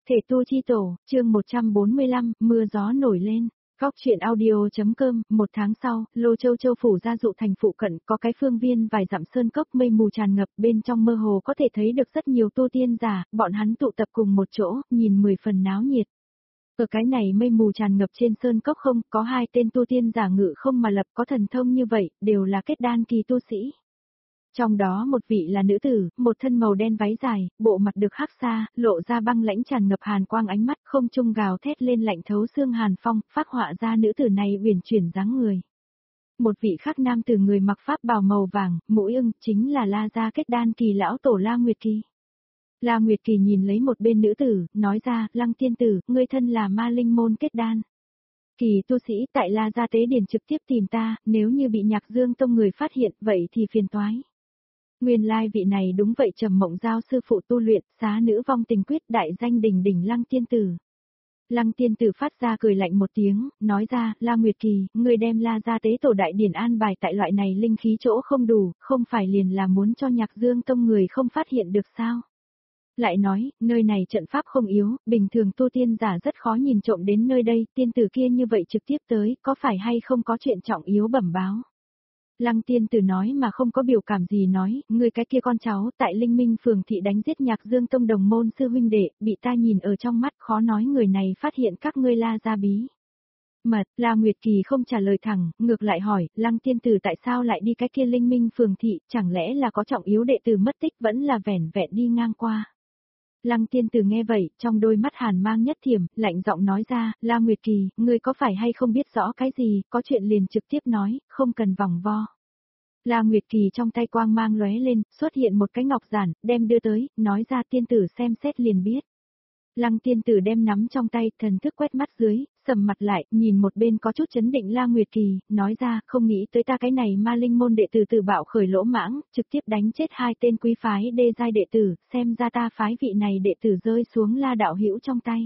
Thể tu chi tổ, chương 145, mưa gió nổi lên. Góc truyện audio.com, một tháng sau, Lô Châu Châu phủ gia dụ thành phụ cận có cái phương viên vài dặm sơn cốc mây mù tràn ngập, bên trong mơ hồ có thể thấy được rất nhiều tu tiên giả, bọn hắn tụ tập cùng một chỗ, nhìn 10 phần náo nhiệt. Ở cái này mây mù tràn ngập trên sơn cốc không, có hai tên tu tiên giả ngự không mà lập có thần thông như vậy, đều là kết đan kỳ tu sĩ. Trong đó một vị là nữ tử, một thân màu đen váy dài, bộ mặt được hắc xa, lộ ra băng lãnh tràn ngập hàn quang ánh mắt, không trung gào thét lên lạnh thấu xương hàn phong, phác họa ra nữ tử này uyển chuyển dáng người. Một vị khác nam tử người mặc pháp bào màu vàng, mũi ưng, chính là La gia kết đan kỳ lão tổ La Nguyệt Kỳ. La Nguyệt Kỳ nhìn lấy một bên nữ tử, nói ra, Lăng tiên tử, ngươi thân là ma linh môn kết đan. Kỳ tu sĩ tại La gia tế điển trực tiếp tìm ta, nếu như bị Nhạc Dương tông người phát hiện, vậy thì phiền toái. Nguyên lai vị này đúng vậy Trầm Mộng Giao sư phụ tu luyện, xá nữ vong tình quyết đại danh đỉnh đỉnh Lăng tiên tử. Lăng tiên tử phát ra cười lạnh một tiếng, nói ra, La Nguyệt Kỳ, ngươi đem La gia tế tổ đại điển an bài tại loại này linh khí chỗ không đủ, không phải liền là muốn cho Nhạc Dương tông người không phát hiện được sao? Lại nói, nơi này trận pháp không yếu, bình thường tu tiên giả rất khó nhìn trộm đến nơi đây, tiên tử kia như vậy trực tiếp tới, có phải hay không có chuyện trọng yếu bẩm báo? Lăng tiên tử nói mà không có biểu cảm gì nói, người cái kia con cháu tại Linh Minh phường thị đánh giết Nhạc Dương tông đồng môn sư huynh đệ, bị ta nhìn ở trong mắt khó nói người này phát hiện các ngươi La gia bí mật. La Nguyệt Kỳ không trả lời thẳng, ngược lại hỏi, Lăng tiên tử tại sao lại đi cái kia Linh Minh phường thị, chẳng lẽ là có trọng yếu đệ tử mất tích vẫn là vẻn vẹn đi ngang qua. Lăng tiên tử nghe vậy, trong đôi mắt hàn mang nhất thiểm, lạnh giọng nói ra, La Nguyệt Kỳ, ngươi có phải hay không biết rõ cái gì, có chuyện liền trực tiếp nói, không cần vòng vo. La Nguyệt Kỳ trong tay quang mang lóe lên, xuất hiện một cái ngọc giản, đem đưa tới, nói ra tiên tử xem xét liền biết. Lăng tiên tử đem nắm trong tay, thần thức quét mắt dưới, sầm mặt lại, nhìn một bên có chút chấn định La Nguyệt Kỳ, nói ra, không nghĩ tới ta cái này ma linh môn đệ tử từ bạo khởi lỗ mãng, trực tiếp đánh chết hai tên quý phái đê giai đệ tử, xem ra ta phái vị này đệ tử rơi xuống La đạo hữu trong tay.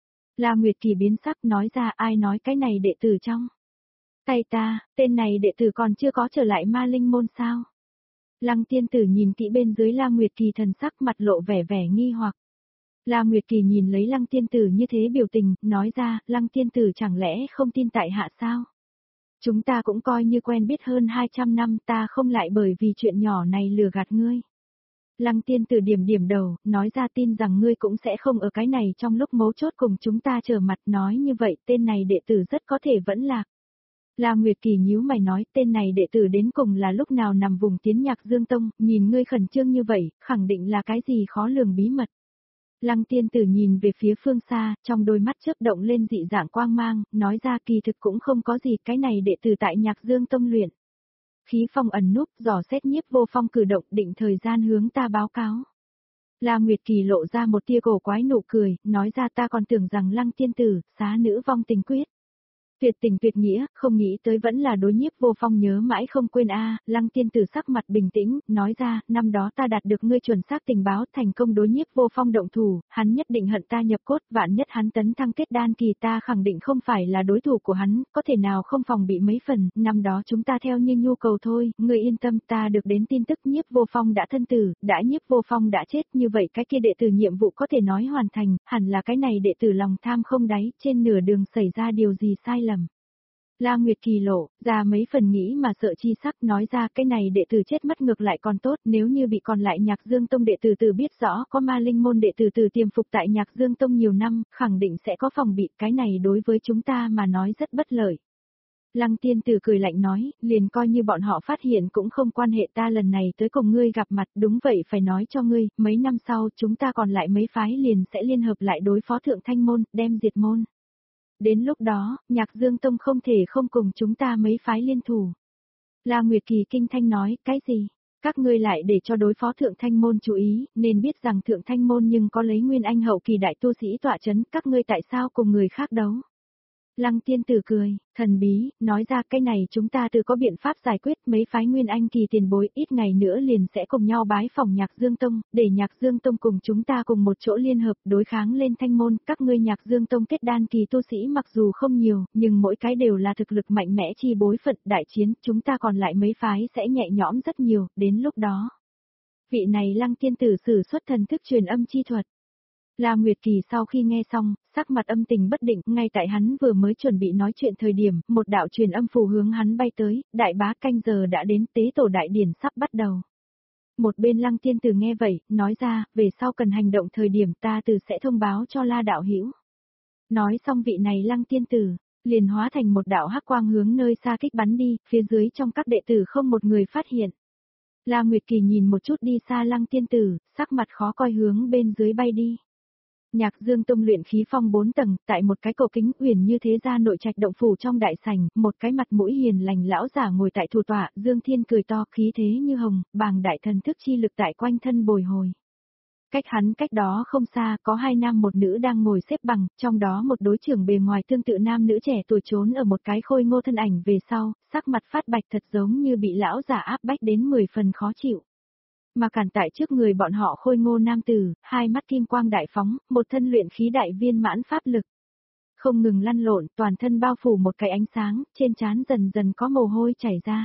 La Nguyệt Kỳ biến sắc nói ra, ai nói cái này đệ tử trong tay ta, tên này đệ tử còn chưa có trở lại ma linh môn sao? Lăng tiên tử nhìn kỹ bên dưới La Nguyệt Kỳ thần sắc mặt lộ vẻ vẻ nghi hoặc. La Nguyệt Kỳ nhìn lấy Lăng tiên tử như thế biểu tình, nói ra, Lăng tiên tử chẳng lẽ không tin tại hạ sao? Chúng ta cũng coi như quen biết hơn 200 năm, ta không lại bởi vì chuyện nhỏ này lừa gạt ngươi. Lăng tiên tử điểm đầu, nói ra tin rằng ngươi cũng sẽ không ở cái này trong lúc mấu chốt cùng chúng ta trở mặt, nói như vậy tên này đệ tử rất có thể vẫn lạc. La Nguyệt Kỳ nhíu mày nói, tên này đệ tử đến cùng là lúc nào nằm vùng tiến Nhạc Dương tông, nhìn ngươi khẩn trương như vậy, khẳng định là cái gì khó lường bí mật. Lăng tiên tử nhìn về phía phương xa, trong đôi mắt chớp động lên dị dạng quang mang, nói ra kỳ thực cũng không có gì, cái này đệ tử tại Nhạc Dương tông luyện. Khí phong ẩn núp, dò xét Nhiếp Vô Phong cử động, định thời gian hướng ta báo cáo. La Nguyệt Kỳ lộ ra một tia cổ quái nụ cười, nói ra ta còn tưởng rằng Lăng tiên tử, xá nữ vong tình quyết. Tuyệt tình tuyệt nghĩa, không nghĩ tới vẫn là đối Nhiếp Vô Phong nhớ mãi không quên a. Lăng tiên tử sắc mặt bình tĩnh, nói ra, năm đó ta đạt được ngươi chuẩn xác tình báo, thành công đối Nhiếp Vô Phong động thủ, hắn nhất định hận ta nhập cốt, vạn nhất hắn tấn thăng kết đan kỳ ta khẳng định không phải là đối thủ của hắn, có thể nào không phòng bị mấy phần, năm đó chúng ta theo như nhu cầu thôi, ngươi yên tâm, ta được đến tin tức Nhiếp Vô Phong đã thân tử, đã Nhiếp Vô Phong đã chết, như vậy cái kia đệ tử nhiệm vụ có thể nói hoàn thành, hẳn là cái này đệ tử lòng tham không đáy, trên nửa đường xảy ra điều gì sai lầm. La Nguyệt Kỳ lộ ra mấy phần nghĩ mà sợ chi sắc, nói ra cái này đệ tử chết mất ngược lại còn tốt, nếu như bị còn lại Nhạc Dương tông đệ tử từ biết rõ có ma linh môn đệ tử từ tiềm phục tại Nhạc Dương tông nhiều năm, khẳng định sẽ có phòng bị, cái này đối với chúng ta mà nói rất bất lợi. Lăng tiên tử cười lạnh nói, liền coi như bọn họ phát hiện cũng không quan hệ, ta lần này tới cùng ngươi gặp mặt, đúng vậy phải nói cho ngươi, mấy năm sau chúng ta còn lại mấy phái liền sẽ liên hợp lại đối phó Thượng Thanh môn, đem diệt môn. Đến lúc đó, Nhạc Dương tông không thể không cùng chúng ta mấy phái liên thủ. La Nguyệt Kỳ kinh thanh nói, cái gì? Các ngươi lại để cho đối phó Thượng Thanh môn chú ý, nên biết rằng Thượng Thanh môn nhưng có lấy Nguyên Anh hậu kỳ đại tu sĩ tọa chấn, các ngươi tại sao cùng người khác đấu? Lăng tiên tử cười, thần bí, nói ra cái này chúng ta tự có biện pháp giải quyết, mấy phái Nguyên Anh kỳ tiền bối ít ngày nữa liền sẽ cùng nhau bái phỏng Nhạc Dương tông, để Nhạc Dương tông cùng chúng ta cùng một chỗ liên hợp đối kháng lên Thanh môn, các ngươi Nhạc Dương tông kết đan kỳ tu sĩ mặc dù không nhiều, nhưng mỗi cái đều là thực lực mạnh mẽ chi bối phận, đại chiến, chúng ta còn lại mấy phái sẽ nhẹ nhõm rất nhiều, đến lúc đó. Vị này Lăng tiên tử sử xuất thần thức truyền âm chi thuật. La Nguyệt Kỳ sau khi nghe xong, sắc mặt âm tình bất định, ngay tại hắn vừa mới chuẩn bị nói chuyện thời điểm, một đạo truyền âm phù hướng hắn bay tới, đại bá canh giờ đã đến, tế tổ đại điển sắp bắt đầu. Một bên Lăng Tiên Tử nghe vậy, nói ra, về sau cần hành động thời điểm ta từ sẽ thông báo cho La đạo hữu. Nói xong vị này Lăng Tiên Tử, liền hóa thành một đạo hắc quang hướng nơi xa kích bắn đi, phía dưới trong các đệ tử không một người phát hiện. La Nguyệt Kỳ nhìn một chút đi xa Lăng Tiên Tử, sắc mặt khó coi hướng bên dưới bay đi. Nhạc Dương Tông luyện khí phong 4 tầng, tại một cái cổ kính uyển như thế gia nội trạch động phủ trong đại sảnh, một cái mặt mũi hiền lành lão giả ngồi tại thủ tọa, Dương Thiên cười to, khí thế như hồng, bàng đại thần thức chi lực tại quanh thân bồi hồi. Cách hắn cách đó không xa, có hai nam một nữ đang ngồi xếp bằng, trong đó một đối trưởng bề ngoài tương tự nam nữ trẻ tuổi trốn ở một cái khôi ngô thân ảnh về sau, sắc mặt phát bạch thật giống như bị lão giả áp bách đến 10 phần khó chịu. Mà cản tại trước người bọn họ khôi ngô nam tử, hai mắt kim quang đại phóng, một thân luyện khí đại viên mãn pháp lực. Không ngừng lăn lộn, toàn thân bao phủ một cái ánh sáng, trên trán dần dần có mồ hôi chảy ra.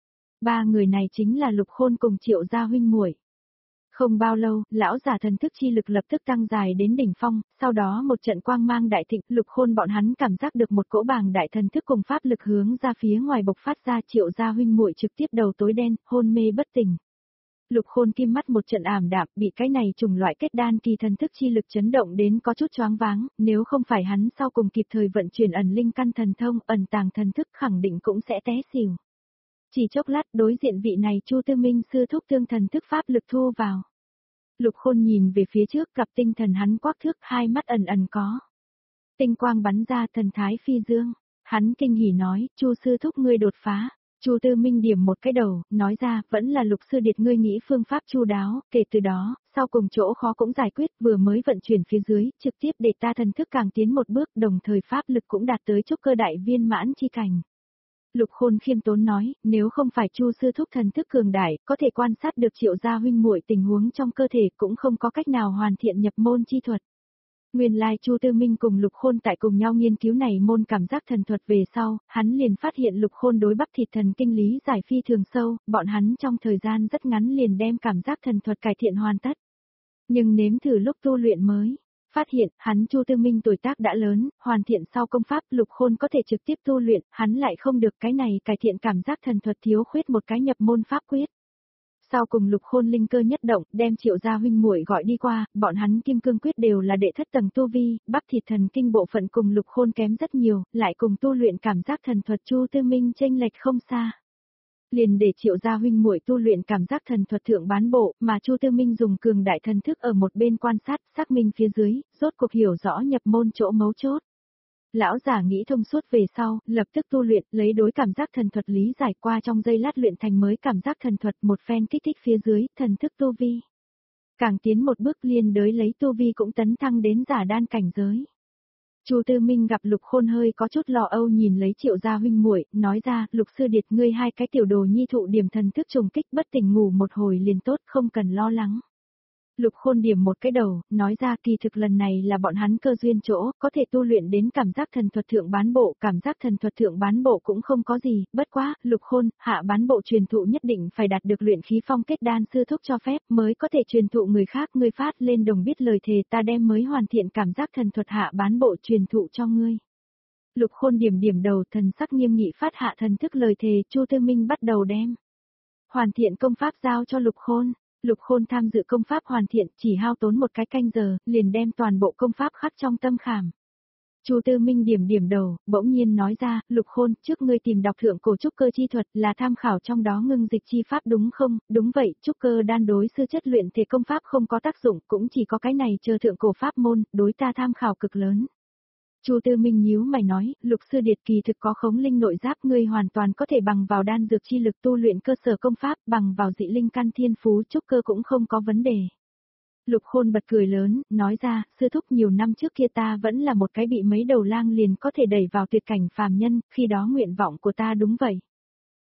Ba người này chính là Lục Khôn cùng Triệu gia huynh muội. Không bao lâu, lão giả thần thức chi lực lập tức tăng dài đến đỉnh phong, sau đó một trận quang mang đại thịnh, Lục Khôn bọn hắn cảm giác được một cỗ bàng đại thần thức cùng pháp lực hướng ra phía ngoài bộc phát ra, Triệu gia huynh muội trực tiếp đầu tối đen, hôn mê bất tỉnh. Lục Khôn kim mắt một trận ảm đạm, bị cái này trùng loại kết đan kỳ thần thức chi lực chấn động đến có chút choáng váng, nếu không phải hắn sau cùng kịp thời vận chuyển ẩn linh căn thần thông, ẩn tàng thần thức khẳng định cũng sẽ té xỉu. Chỉ chốc lát đối diện vị này Chu Tư Minh sư thúc tương thần thức pháp lực thu vào. Lục Khôn nhìn về phía trước, gặp tinh thần hắn quắc thước, hai mắt ẩn ẩn có tinh quang bắn ra, thần thái phi dương. Hắn kinh hỉ nói, Chu sư thúc ngươi đột phá. Chu Tư Minh điểm một cái đầu, nói ra, vẫn là Lục sư điệt ngươi nghĩ phương pháp chu đáo, kể từ đó, sau cùng chỗ khó cũng giải quyết, vừa mới vận chuyển phía dưới, trực tiếp để ta thần thức càng tiến một bước, đồng thời pháp lực cũng đạt tới trúc cơ đại viên mãn chi cảnh. Lục Khôn khiêm tốn nói, nếu không phải Chu sư thúc thần thức cường đại, có thể quan sát được Triệu gia huynh muội tình huống trong cơ thể, cũng không có cách nào hoàn thiện nhập môn chi thuật. Nguyên lai Chu Tư Minh cùng Lục Khôn tại cùng nhau nghiên cứu này môn cảm giác thần thuật về sau, hắn liền phát hiện Lục Khôn đối bắp thịt thần kinh lý giải phi thường sâu, bọn hắn trong thời gian rất ngắn liền đem cảm giác thần thuật cải thiện hoàn tất. Nhưng nếm thử lúc tu luyện mới, phát hiện hắn Chu Tư Minh tuổi tác đã lớn, hoàn thiện sau công pháp, Lục Khôn có thể trực tiếp tu luyện, hắn lại không được, cái này cải thiện cảm giác thần thuật thiếu khuyết một cái nhập môn pháp quyết. Sau cùng Lục Khôn linh cơ nhất động, đem Triệu gia huynh muội gọi đi qua, bọn hắn kim cương quyết đều là đệ thất tầng tu vi, bắp thịt thần kinh bộ phận cùng Lục Khôn kém rất nhiều, lại cùng tu luyện cảm giác thần thuật Chu Tư Minh chênh lệch không xa. Liền để Triệu gia huynh muội tu luyện cảm giác thần thuật thượng bán bộ, mà Chu Tư Minh dùng cường đại thần thức ở một bên quan sát, xác minh phía dưới, rốt cuộc hiểu rõ nhập môn chỗ mấu chốt. Lão giả nghĩ thông suốt về sau, lập tức tu luyện, lấy đối cảm giác thần thuật lý giải qua trong giây lát luyện thành mới cảm giác thần thuật, một phen kích thích phía dưới, thần thức tu vi. Càng tiến một bước liên đới lấy tu vi cũng tấn thăng đến giả đan cảnh giới. Chu Tư Minh gặp Lục Khôn hơi có chút lo âu nhìn lấy Triệu gia huynh muội, nói ra, Lục sư điệt ngươi hai cái tiểu đồ nhi thụ điểm thần thức trùng kích, bất tỉnh ngủ một hồi liền tốt, không cần lo lắng. Lục Khôn điểm một cái đầu, nói ra kỳ thực lần này là bọn hắn cơ duyên chỗ, có thể tu luyện đến cảm giác thần thuật thượng bán bộ, cảm giác thần thuật thượng bán bộ cũng không có gì, bất quá, Lục Khôn, hạ bán bộ truyền thụ nhất định phải đạt được luyện khí phong kết đan sư thúc cho phép mới có thể truyền thụ người khác, ngươi phát lên đồng biết lời thề ta đem mới hoàn thiện cảm giác thần thuật hạ bán bộ truyền thụ cho ngươi. Lục Khôn điểm điểm đầu, thần sắc nghiêm nghị phát hạ thần thức lời thề, Chu Tư Minh bắt đầu đem hoàn thiện công pháp giao cho Lục Khôn. Lục Khôn tham dự công pháp hoàn thiện, chỉ hao tốn một cái canh giờ, liền đem toàn bộ công pháp khắc trong tâm khảm. Chu Tư Minh điểm điểm đầu, bỗng nhiên nói ra, Lục Khôn, trước ngươi tìm đọc thượng cổ trúc cơ chi thuật là tham khảo trong đó ngưng dịch chi pháp đúng không? Đúng vậy, trúc cơ đan đối sư chất luyện thể công pháp không có tác dụng, cũng chỉ có cái này chờ thượng cổ pháp môn, đối ta tham khảo cực lớn. Chu Tư Minh nhíu mày nói, Lục sư điệt kỳ thực có khống linh nội giáp, ngươi hoàn toàn có thể bằng vào đan dược chi lực tu luyện cơ sở công pháp, bằng vào dị linh căn thiên phú trúc cơ cũng không có vấn đề. Lục Khôn bật cười lớn, nói ra, sư thúc nhiều năm trước kia ta vẫn là một cái bị mấy đầu lang liền có thể đẩy vào tuyệt cảnh phàm nhân, khi đó nguyện vọng của ta đúng vậy.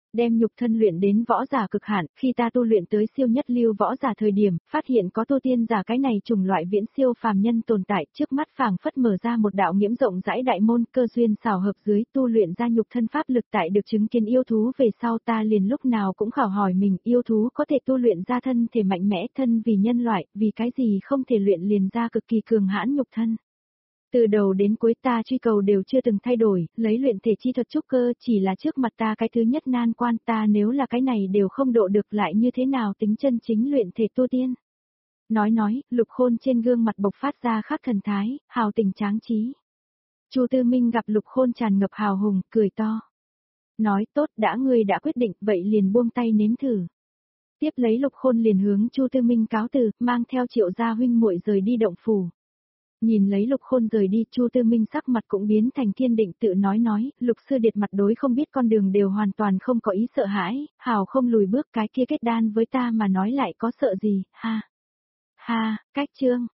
Đem nhục thân luyện đến võ giả cực hạn, khi ta tu luyện tới siêu nhất lưu võ giả thời điểm, phát hiện có tu tiên giả cái này chủng loại viễn siêu phàm nhân tồn tại, trước mắt phảng phất mở ra một đạo nghiễm rộng rãi đại môn, cơ duyên xảo hợp dưới tu luyện ra nhục thân pháp lực tại được chứng kiến yêu thú về sau ta liền lúc nào cũng khảo hỏi mình, yêu thú có thể tu luyện ra thân thể mạnh mẽ, thân vì nhân loại, vì cái gì không thể luyện liền ra cực kỳ cường hãn nhục thân. Từ đầu đến cuối ta truy cầu đều chưa từng thay đổi, lấy luyện thể chi thuật trúc cơ chỉ là trước mặt ta cái thứ nhất nan quan, ta nếu là cái này đều không độ được lại như thế nào tính chân chính luyện thể tu tiên. Nói, Lục Khôn trên gương mặt bộc phát ra khác thần thái, hào tình tráng trí. Chu Tư Minh gặp Lục Khôn tràn ngập hào hùng, cười to. Nói tốt đã ngươi đã quyết định, vậy liền buông tay nếm thử. Tiếp lấy Lục Khôn liền hướng Chu Tư Minh cáo từ, mang theo Triệu gia huynh muội rời đi động phủ. Nhìn lấy Lục Khôn rời đi, Chu Tư Minh sắc mặt cũng biến thành kiên định, tự nói, Lục sư điệt mặt đối không biết con đường đều hoàn toàn không có ý sợ hãi, hào không lùi bước, cái kia kết đan với ta mà nói lại có sợ gì, ha. Ha, cách chương.